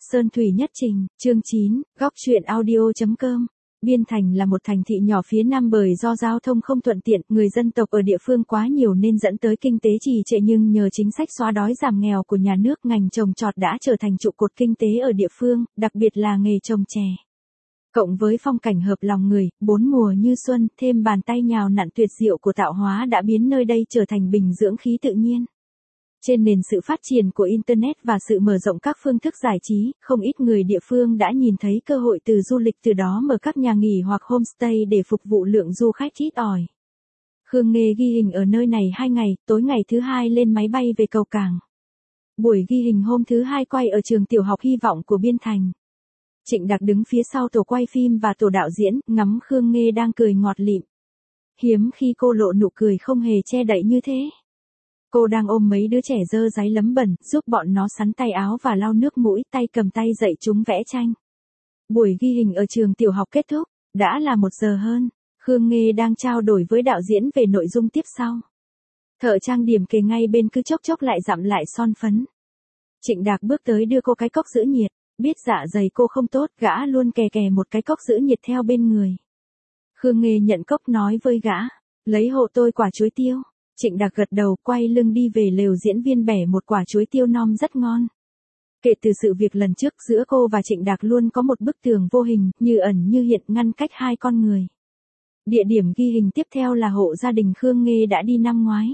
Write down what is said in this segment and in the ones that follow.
Sơn Thủy Nhất Trình, chương 9, góc truyện audio.com. Biên Thành là một thành thị nhỏ phía Nam, bởi do giao thông không thuận tiện, người dân tộc ở địa phương quá nhiều nên dẫn tới kinh tế trì trệ, nhưng nhờ chính sách xóa đói giảm nghèo của nhà nước, ngành trồng trọt đã trở thành trụ cột kinh tế ở địa phương, đặc biệt là nghề trồng chè. Cộng với phong cảnh hợp lòng người, bốn mùa như xuân, thêm bàn tay nhào nặn tuyệt diệu của tạo hóa đã biến nơi đây trở thành bình dưỡng khí tự nhiên. Trên nền sự phát triển của Internet và sự mở rộng các phương thức giải trí, không ít người địa phương đã nhìn thấy cơ hội từ du lịch, từ đó mở các nhà nghỉ hoặc homestay để phục vụ lượng du khách ít ỏi. Khương Nghê ghi hình ở nơi này 2 ngày, tối ngày thứ 2 lên máy bay về cầu cảng. Buổi ghi hình hôm thứ 2 quay ở trường tiểu học Hy vọng của Biên Thành. Trịnh Đạc đứng phía sau tổ quay phim và tổ đạo diễn, ngắm Khương Nghê đang cười ngọt lịm. Hiếm khi cô lộ nụ cười không hề che đậy như thế. Cô đang ôm mấy đứa trẻ dơ dáy lấm bẩn, giúp bọn nó sắn tay áo và lau nước mũi, tay cầm tay dạy chúng vẽ tranh. Buổi ghi hình ở trường tiểu học kết thúc, đã là 1 giờ hơn. Khương Nghê đang trao đổi với đạo diễn về nội dung tiếp sau. Thợ trang điểm kề ngay bên cứ chốc chốc lại dặm lại son phấn. Trịnh Đạc bước tới đưa cô cái cốc giữ nhiệt, biết dạ dày cô không tốt, gã luôn kè kè một cái cốc giữ nhiệt theo bên người. Khương Nghê nhận cốc nói với gã, lấy hộ tôi quả chuối tiêu. Trịnh Đạc gật đầu, quay lưng đi về lều diễn viên bẻ một quả chuối tiêu non rất ngon. Kể từ sự việc lần trước, giữa cô và Trịnh Đạc luôn có một bức tường vô hình, như ẩn như hiện, ngăn cách hai con người. Địa điểm ghi hình tiếp theo là hộ gia đình Khương Nghê đã đi năm ngoái.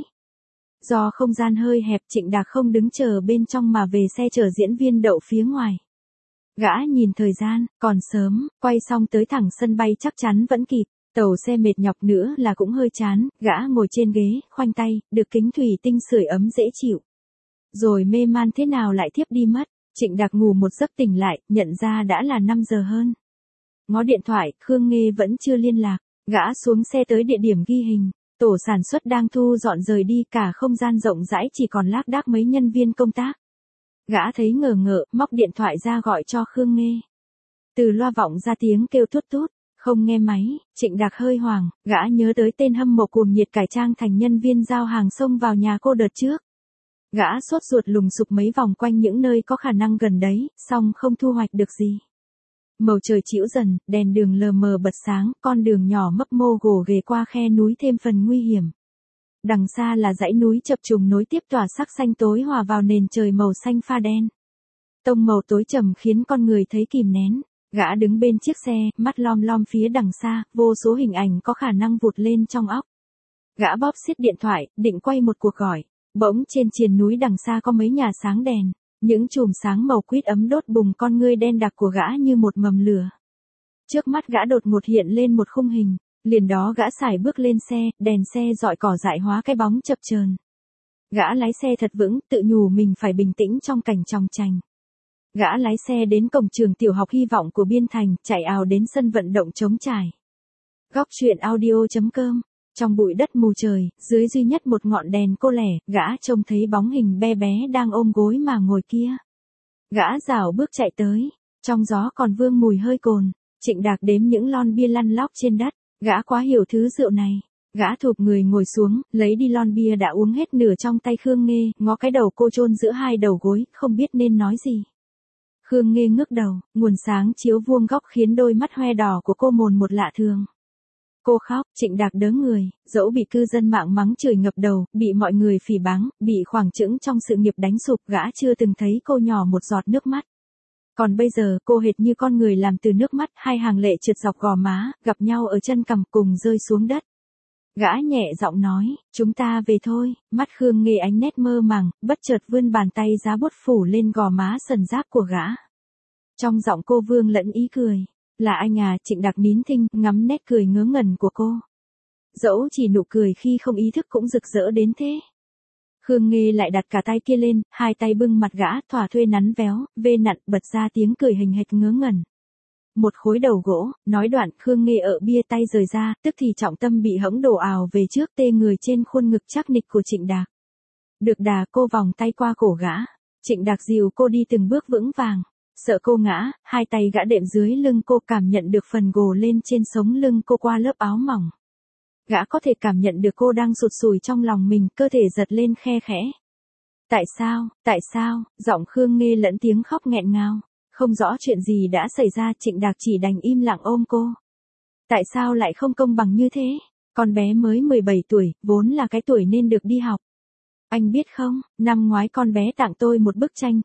Do không gian hơi hẹp, Trịnh Đạc không đứng chờ bên trong mà về xe chở diễn viên đậu phía ngoài. Gã nhìn thời gian, còn sớm, quay xong tới thẳng sân bay chắc chắn vẫn kịp. Tàu xe mệt nhọc nữa là cũng hơi chán, gã ngồi trên ghế, khoanh tay, được kính thủy tinh sưởi ấm dễ chịu. Rồi mê man thế nào lại thiếp đi mất. Trịnh Đạc ngủ một giấc tỉnh lại, nhận ra đã là 5 giờ hơn. Ngó điện thoại, Khương Nghê vẫn chưa liên lạc. Gã xuống xe tới địa điểm ghi hình. Tổ sản xuất đang thu dọn rời đi, cả không gian rộng rãi chỉ còn lác đác mấy nhân viên công tác. Gã thấy ngờ ngợ, móc điện thoại ra gọi cho Khương Nghê. Từ loa vọng ra tiếng kêu tút tút. Không nghe máy, Trịnh Đạc hơi hoảng, gã nhớ tới tên hâm mộ cuồng nhiệt cải trang thành nhân viên giao hàng xông vào nhà cô đợt trước. Gã sốt ruột lùng sục mấy vòng quanh những nơi có khả năng gần đấy, song không thu hoạch được gì. Màu trời chĩu dần, đèn đường lờ mờ bật sáng, con đường nhỏ mấp mô gồ ghề qua khe núi thêm phần nguy hiểm. Đằng xa là dãy núi chập trùng nối tiếp, tỏa sắc xanh tối hòa vào nền trời màu xanh pha đen. Tông màu tối trầm khiến con người thấy kìm nén. Gã đứng bên chiếc xe, mắt lom lom phía đằng xa, vô số hình ảnh có khả năng vụt lên trong óc. Gã bóp siết điện thoại, định quay một cuộc gọi. Bỗng trên triền núi đằng xa có mấy nhà sáng đèn. Những chùm sáng màu quýt ấm đốt bùng con ngươi đen đặc của gã như một mầm lửa. Trước mắt gã đột ngột hiện lên một khung hình. Liền đó gã sải bước lên xe, đèn xe rọi cỏ dại hóa cái bóng chập chờn. Gã lái xe thật vững, tự nhủ mình phải bình tĩnh trong cảnh chòng chành. Gã lái xe đến cổng trường tiểu học Hy vọng của Biên Thành, chạy ào đến sân vận động trống trải. Góc truyện audio.com. Trong bụi đất mù trời, dưới duy nhất một ngọn đèn cô lẻ, gã trông thấy bóng hình bé bé đang ôm gối mà ngồi kia. Gã rảo bước chạy tới, trong gió còn vương mùi hơi cồn. Trịnh Đạc đếm những lon bia lăn lóc trên đất, gã quá hiểu thứ rượu này. Gã thụp người ngồi xuống, lấy đi lon bia đã uống hết nửa trong tay Khương Nghê, ngó cái đầu cô chôn giữa hai đầu gối, không biết nên nói gì. Khương Nghê ngước đầu, nguồn sáng chiếu vuông góc khiến đôi mắt hoe đỏ của cô mồn một lạ thường. Cô khóc, Trịnh Đạc đớ người, dẫu bị cư dân mạng mắng chửi ngập đầu, bị mọi người phỉ báng, bị khoảng chững trong sự nghiệp đánh sụp, gã chưa từng thấy cô nhỏ một giọt nước mắt. Còn bây giờ, cô hệt như con người làm từ nước mắt, hai hàng lệ trượt dọc gò má, gặp nhau ở chân cằm cùng rơi xuống đất. Gã nhẹ giọng nói, chúng ta về thôi. Mắt Khương Nghê ánh nét mơ màng, bất chợt vươn bàn tay giá bút phủ lên gò má sần rác của gã. Trong giọng cô vương lẫn ý cười. Là anh à? Trịnh Đạc nín thinh, ngắm nét cười ngớ ngẩn của cô. Dẫu chỉ nụ cười khi không ý thức cũng rực rỡ đến thế. Khương Nghê lại đặt cả tay kia lên, hai tay bưng mặt gã, thỏa thuê nắn véo, vê nặn, bật ra tiếng cười hình hệt ngớ ngẩn. Một khối đầu gỗ, nói đoạn, Khương Nghê ở bia tay rời ra, tức thì trọng tâm bị hẫng đổ ào về trước, tê người trên khuôn ngực chắc nịch của Trịnh Đạc. Được đà, cô vòng tay qua cổ gã. Trịnh Đạc dìu cô đi từng bước vững vàng. Sợ cô ngã, hai tay gã đệm dưới lưng cô, cảm nhận được phần gồ lên trên sống lưng cô qua lớp áo mỏng. Gã có thể cảm nhận được cô đang sụt sùi trong lòng mình, cơ thể giật lên khe khẽ. Tại sao, giọng Khương Nghê lẫn tiếng khóc nghẹn ngào. Không rõ chuyện gì đã xảy ra, Trịnh Đạc chỉ đành im lặng ôm cô. Tại sao lại không công bằng như thế? Con bé mới 17 tuổi, vốn là cái tuổi nên được đi học. Anh biết không, năm ngoái con bé tặng tôi một bức tranh,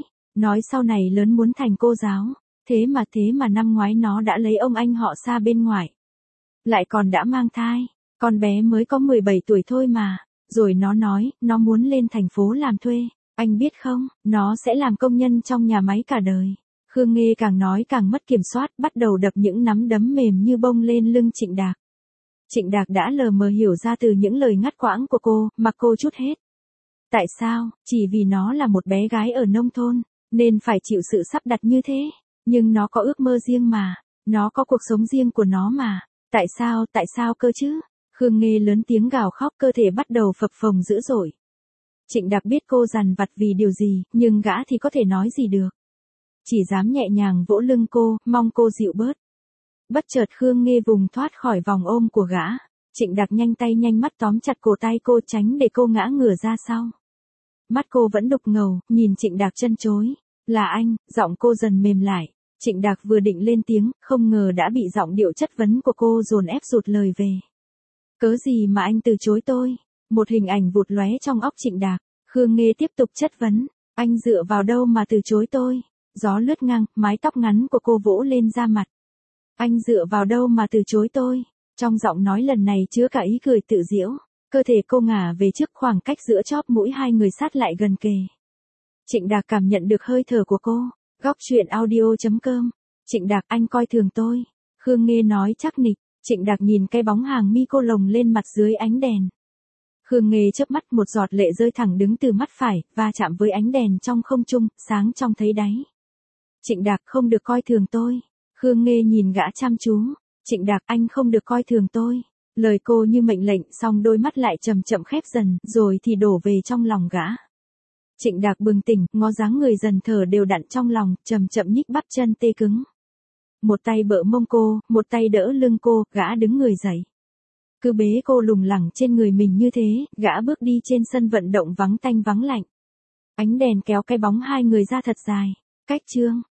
nói sau này lớn muốn thành cô giáo. Thế mà năm ngoái nó đã lấy ông anh họ xa bên ngoài. Lại còn đã mang thai, con bé mới có 17 tuổi thôi mà. Rồi nó nói, nó muốn lên thành phố làm thuê. Anh biết không, nó sẽ làm công nhân trong nhà máy cả đời. Khương Nghê càng nói càng mất kiểm soát, bắt đầu đập những nắm đấm mềm như bông lên lưng Trịnh Đạc. Trịnh Đạc đã lờ mờ hiểu ra từ những lời ngắt quãng của cô, mặc cô chút hết. Tại sao, chỉ vì nó là một bé gái ở nông thôn, nên phải chịu sự sắp đặt như thế. Nhưng nó có ước mơ riêng mà, nó có cuộc sống riêng của nó mà. Tại sao cơ chứ? Khương Nghê lớn tiếng gào khóc, cơ thể bắt đầu phập phồng dữ dội. Trịnh Đạc biết cô dằn vặt vì điều gì, nhưng gã thì có thể nói gì được. Chỉ dám nhẹ nhàng vỗ lưng cô, mong cô dịu bớt. Bất chợt Khương Nghê vùng thoát khỏi vòng ôm của gã. Trịnh Đạc nhanh tay nhanh mắt tóm chặt cổ tay cô, tránh để cô ngã ngửa ra sau. Mắt cô vẫn đục ngầu, nhìn Trịnh Đạc chân chối. Là anh, giọng cô dần mềm lại. Trịnh Đạc vừa định lên tiếng, không ngờ đã bị giọng điệu chất vấn của cô dồn ép rụt lời về. Cớ gì mà anh từ chối tôi? Một hình ảnh vụt lóe trong óc Trịnh Đạc. Khương Nghê tiếp tục chất vấn. Anh dựa vào đâu mà từ chối tôi? Gió lướt ngang, mái tóc ngắn của cô vỗ lên da mặt. Anh dựa vào đâu mà từ chối tôi? Trong giọng nói lần này chứa cả ý cười tự giễu. Cơ thể cô ngả về trước, khoảng cách giữa chóp mũi hai người sát lại gần kề. Trịnh Đạc cảm nhận được hơi thở của cô. Góc truyện audio.com. Trịnh Đạc, anh coi thường tôi. Khương Nghê nói chắc nịch. Trịnh Đạc nhìn cái bóng hàng mi cô lồng lên mặt dưới ánh đèn. Khương Nghê chớp mắt, một giọt lệ rơi thẳng đứng từ mắt phải, va chạm với ánh đèn trong không trung, sáng trong thấy đáy. Trịnh Đạc, không được coi thường tôi. Khương Nghê nhìn gã chăm chú. Trịnh Đạc, anh không được coi thường tôi. Lời cô như mệnh lệnh, song đôi mắt lại chậm chậm khép dần, rồi thì đổ về trong lòng gã. Trịnh Đạc bừng tỉnh, ngó dáng người dần thở đều đặn trong lòng, chậm chậm nhích bắp chân tê cứng. Một tay bỡ mông cô, một tay đỡ lưng cô, gã đứng người dậy. Cứ bế cô lủng lẳng trên người mình như thế, gã bước đi trên sân vận động vắng tanh vắng lạnh. Ánh đèn kéo cái bóng hai người ra thật dài. Cách chương.